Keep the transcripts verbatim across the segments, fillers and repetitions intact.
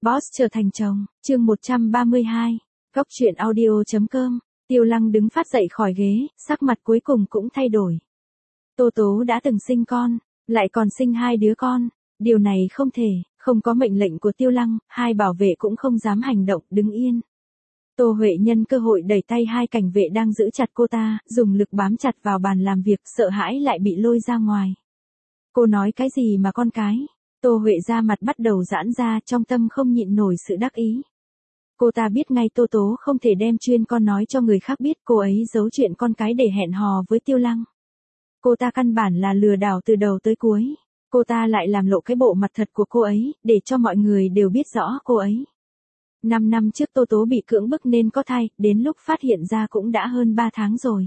Boss trở thành chồng, chương một trăm ba mươi hai, Góc truyện audio.com, Tiêu Lăng đứng phát dậy khỏi ghế, sắc mặt cuối cùng cũng thay đổi. Tô Tố đã từng sinh con, lại còn sinh hai đứa con, điều này không thể, không có mệnh lệnh của Tiêu Lăng, hai bảo vệ cũng không dám hành động, đứng yên. Tô Huệ nhân cơ hội đẩy tay hai cảnh vệ đang giữ chặt cô ta, dùng lực bám chặt vào bàn làm việc, sợ hãi lại bị lôi ra ngoài. Cô nói cái gì mà con cái? Tô Huệ da mặt bắt đầu giãn ra, trong tâm không nhịn nổi sự đắc ý. Cô ta biết ngay Tô Tố không thể đem chuyên con nói cho người khác biết, cô ấy giấu chuyện con cái để hẹn hò với Tiêu Lăng. Cô ta căn bản là lừa đảo từ đầu tới cuối. Cô ta lại làm lộ cái bộ mặt thật của cô ấy, để cho mọi người đều biết rõ cô ấy. Năm năm trước Tô Tố bị cưỡng bức nên có thai, đến lúc phát hiện ra cũng đã hơn ba tháng rồi.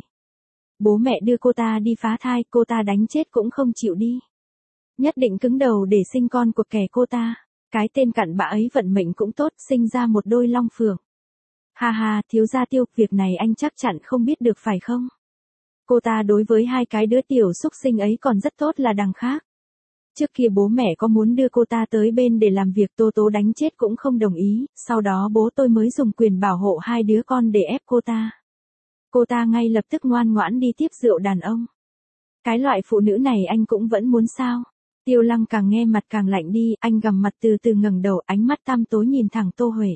Bố mẹ đưa cô ta đi phá thai, cô ta đánh chết cũng không chịu đi. Nhất định cứng đầu để sinh con của kẻ cô ta. Cái tên cặn bã ấy vận mệnh cũng tốt, sinh ra một đôi long phượng. Ha ha, thiếu gia Tiêu, việc này anh chắc chắn không biết được phải không? Cô ta đối với hai cái đứa tiểu xúc sinh ấy còn rất tốt là đằng khác. Trước kia bố mẹ có muốn đưa cô ta tới bên để làm việc, Tô Tố đánh chết cũng không đồng ý, sau đó bố tôi mới dùng quyền bảo hộ hai đứa con để ép cô ta. Cô ta ngay lập tức ngoan ngoãn đi tiếp rượu đàn ông. Cái loại phụ nữ này anh cũng vẫn muốn sao? Tiêu Lăng càng nghe mặt càng lạnh đi, anh gằm mặt từ từ ngẩng đầu, ánh mắt tăm tối nhìn thẳng Tô Huệ.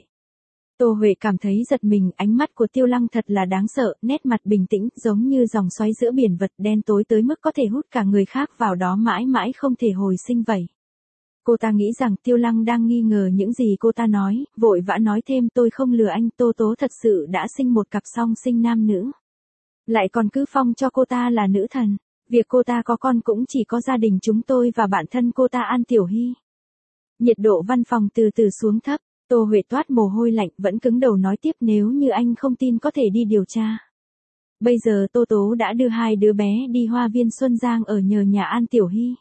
Tô Huệ cảm thấy giật mình, ánh mắt của Tiêu Lăng thật là đáng sợ, nét mặt bình tĩnh, giống như dòng xoáy giữa biển vật đen tối tới mức có thể hút cả người khác vào đó mãi mãi không thể hồi sinh vậy. Cô ta nghĩ rằng Tiêu Lăng đang nghi ngờ những gì cô ta nói, vội vã nói thêm, tôi không lừa anh, Tô Tố thật sự đã sinh một cặp song sinh nam nữ. Lại còn cứ phong cho cô ta là nữ thần. Việc cô ta có con cũng chỉ có gia đình chúng tôi và bạn thân cô ta An Tiểu Hy. Nhiệt độ văn phòng từ từ xuống thấp, Tô Huệ toát mồ hôi lạnh, vẫn cứng đầu nói tiếp, nếu như anh không tin có thể đi điều tra. Bây giờ Tô Tố đã đưa hai đứa bé đi Hoa viên Xuân Giang ở nhờ nhà An Tiểu Hy.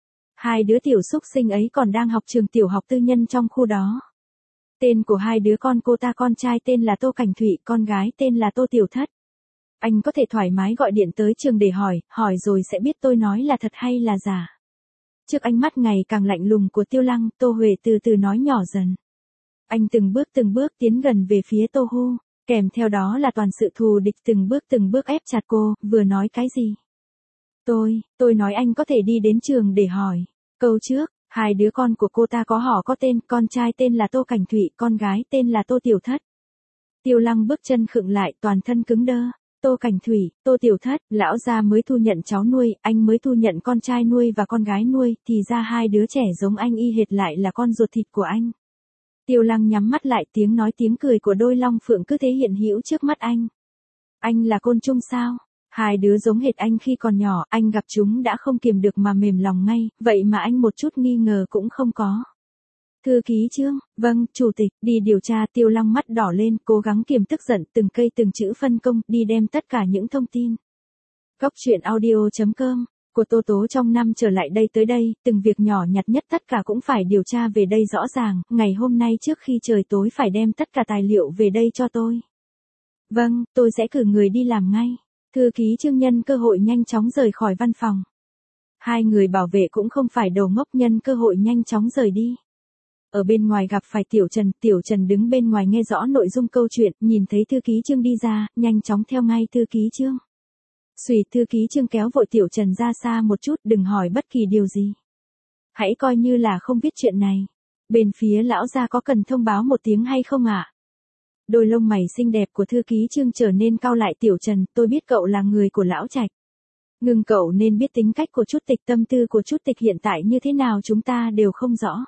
Hai đứa tiểu xúc sinh ấy còn đang học trường tiểu học tư nhân trong khu đó. Tên của hai đứa con cô ta, con trai tên là Tô Cảnh Thụy, con gái tên là Tô Tiểu Thất. Anh có thể thoải mái gọi điện tới trường để hỏi, hỏi rồi sẽ biết tôi nói là thật hay là giả. Trước ánh mắt ngày càng lạnh lùng của Tiêu Lăng, Tô Huệ từ từ nói nhỏ dần. Anh từng bước từng bước tiến gần về phía Tô Hu, kèm theo đó là toàn sự thù địch, từng bước từng bước ép chặt cô, vừa nói cái gì? Tôi, tôi nói anh có thể đi đến trường để hỏi. Câu trước, hai đứa con của cô ta có họ có tên, con trai tên là Tô Cảnh Thụy, con gái tên là Tô Tiểu Thất. Tiêu Lăng bước chân khựng lại, toàn thân cứng đơ. Tô Cảnh Thủy, Tô Tiểu Thất, lão gia mới thu nhận cháu nuôi, anh mới thu nhận con trai nuôi và con gái nuôi, thì ra hai đứa trẻ giống anh y hệt lại là con ruột thịt của anh. Tiêu Lăng nhắm mắt lại, tiếng nói tiếng cười của đôi long phượng cứ thế hiện hữu trước mắt anh. Anh là côn trùng sao? Hai đứa giống hệt anh khi còn nhỏ, anh gặp chúng đã không kiềm được mà mềm lòng ngay, vậy mà anh một chút nghi ngờ cũng không có. Thư ký Trương, vâng, chủ tịch, đi điều tra. Tiêu Lăng mắt đỏ lên, cố gắng kiềm tức giận, từng cây từng chữ phân công, đi đem tất cả những thông tin. Góc truyện audio.com, của Tô Tố trong năm trở lại đây tới đây, từng việc nhỏ nhặt nhất tất cả cũng phải điều tra về đây rõ ràng, ngày hôm nay trước khi trời tối phải đem tất cả tài liệu về đây cho tôi. Vâng, tôi sẽ cử người đi làm ngay. Thư ký Trương nhân cơ hội nhanh chóng rời khỏi văn phòng. Hai người bảo vệ cũng không phải đầu ngốc, nhân cơ hội nhanh chóng rời đi. Ở bên ngoài gặp phải Tiểu Trần, Tiểu Trần đứng bên ngoài nghe rõ nội dung câu chuyện, nhìn thấy thư ký Trương đi ra, nhanh chóng theo ngay thư ký Trương. Xùy, thư ký Trương kéo vội Tiểu Trần ra xa một chút, đừng hỏi bất kỳ điều gì. Hãy coi như là không biết chuyện này. Bên phía lão gia có cần thông báo một tiếng hay không ạ? Đôi lông mày xinh đẹp của thư ký Trương trở nên cau lại. Tiểu Trần, tôi biết cậu là người của lão Trạch. Nhưng cậu nên biết tính cách của Chút Tịch, tâm tư của Chút Tịch hiện tại như thế nào chúng ta đều không rõ.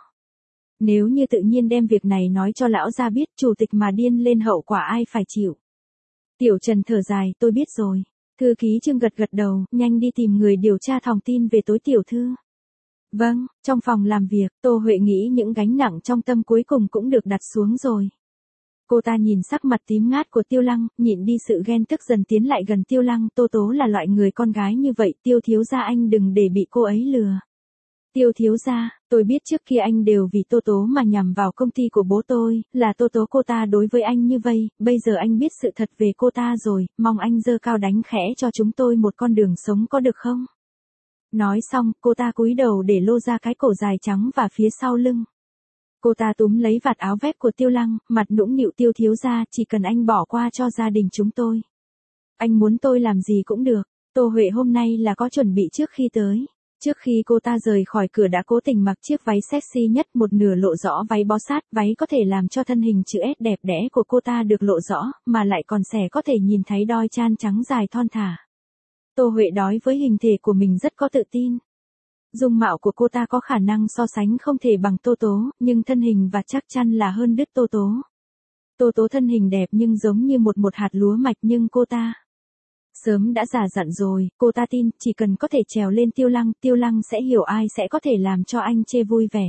Nếu như tự nhiên đem việc này nói cho lão gia biết, chủ tịch mà điên lên hậu quả ai phải chịu. Tiểu Trần thở dài, tôi biết rồi. Thư ký Trương gật gật đầu, nhanh đi tìm người điều tra thòng tin về tối tiểu thư. Vâng, trong phòng làm việc, Tô Huệ nghĩ những gánh nặng trong tâm cuối cùng cũng được đặt xuống rồi. Cô ta nhìn sắc mặt tím ngát của Tiêu Lăng, nhịn đi sự ghen tức dần tiến lại gần Tiêu Lăng. Tô Tố là loại người con gái như vậy, Tiêu thiếu gia anh đừng để bị cô ấy lừa. Tiêu thiếu gia, tôi biết trước kia anh đều vì Tô Tố mà nhằm vào công ty của bố tôi, là Tô Tố cô ta đối với anh như vậy, bây giờ anh biết sự thật về cô ta rồi, mong anh giơ cao đánh khẽ cho chúng tôi một con đường sống có được không? Nói xong, cô ta cúi đầu để lô ra cái cổ dài trắng và phía sau lưng. Cô ta túm lấy vạt áo vest của Tiêu Lăng, mặt nũng nịu. Tiêu thiếu gia, chỉ cần anh bỏ qua cho gia đình chúng tôi. Anh muốn tôi làm gì cũng được. Tô Huệ hôm nay là có chuẩn bị trước khi tới. Trước khi cô ta rời khỏi cửa đã cố tình mặc chiếc váy sexy nhất, một nửa lộ rõ váy bó sát. Váy có thể làm cho thân hình chữ S đẹp đẽ của cô ta được lộ rõ, mà lại còn xẻ có thể nhìn thấy đoi chan trắng dài thon thả. Tô Huệ đối với hình thể của mình rất có tự tin. Dung mạo của cô ta có khả năng so sánh không thể bằng Tô Tố, nhưng thân hình và chắc chắn là hơn đứt Tô Tố. Tô Tố thân hình đẹp nhưng giống như một một hạt lúa mạch, nhưng cô ta sớm đã già dặn rồi. Cô ta tin chỉ cần có thể trèo lên Tiêu Lăng, Tiêu Lăng sẽ hiểu ai sẽ có thể làm cho anh chê vui vẻ.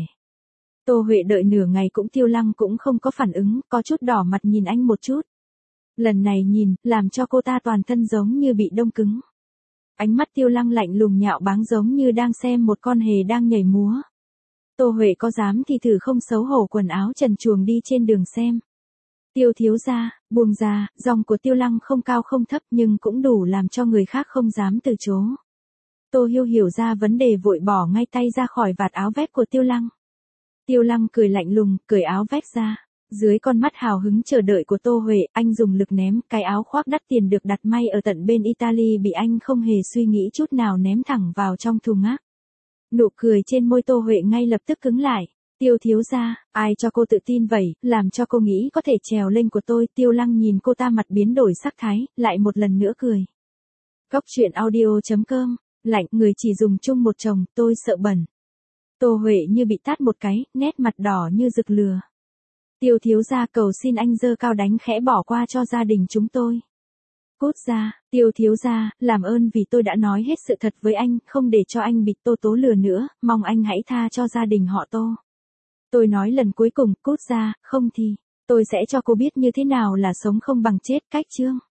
Tô Huệ đợi nửa ngày cũng Tiêu Lăng cũng không có phản ứng, có chút đỏ mặt nhìn anh một chút. Lần này nhìn, làm cho cô ta toàn thân giống như bị đông cứng. Ánh mắt Tiêu Lăng lạnh lùng nhạo báng giống như đang xem một con hề đang nhảy múa. Tô Huệ có dám thì thử không xấu hổ quần áo trần truồng đi trên đường xem. Tiêu thiếu gia, buông ra. Giọng của Tiêu Lăng không cao không thấp nhưng cũng đủ làm cho người khác không dám từ chối. Tô Hiêu hiểu ra vấn đề vội bỏ ngay tay ra khỏi vạt áo vest của Tiêu Lăng. Tiêu Lăng cười lạnh lùng, cởi áo vest ra. Dưới con mắt hào hứng chờ đợi của Tô Huệ, anh dùng lực ném cái áo khoác đắt tiền được đặt may ở tận bên Italy, bị anh không hề suy nghĩ chút nào ném thẳng vào trong thùng rác. Nụ cười trên môi Tô Huệ ngay lập tức cứng lại. Tiêu thiếu gia, ai cho cô tự tin vậy, làm cho cô nghĩ có thể trèo lên của tôi. Tiêu Lăng nhìn cô ta mặt biến đổi sắc thái, lại một lần nữa cười. Góc truyện audio chấm com, lạnh, người chỉ dùng chung một chồng, tôi sợ bẩn. Tô Huệ như bị tát một cái, nét mặt đỏ như rực lửa. Tiêu thiếu gia, cầu xin anh giơ cao đánh khẽ bỏ qua cho gia đình chúng tôi. Cút ra. Tiêu thiếu gia, làm ơn vì tôi đã nói hết sự thật với anh, không để cho anh bị Tô Tố lừa nữa, mong anh hãy tha cho gia đình họ Tô. Tôi nói lần cuối cùng, cút ra, không thì tôi sẽ cho cô biết như thế nào là sống không bằng chết. Cách chương.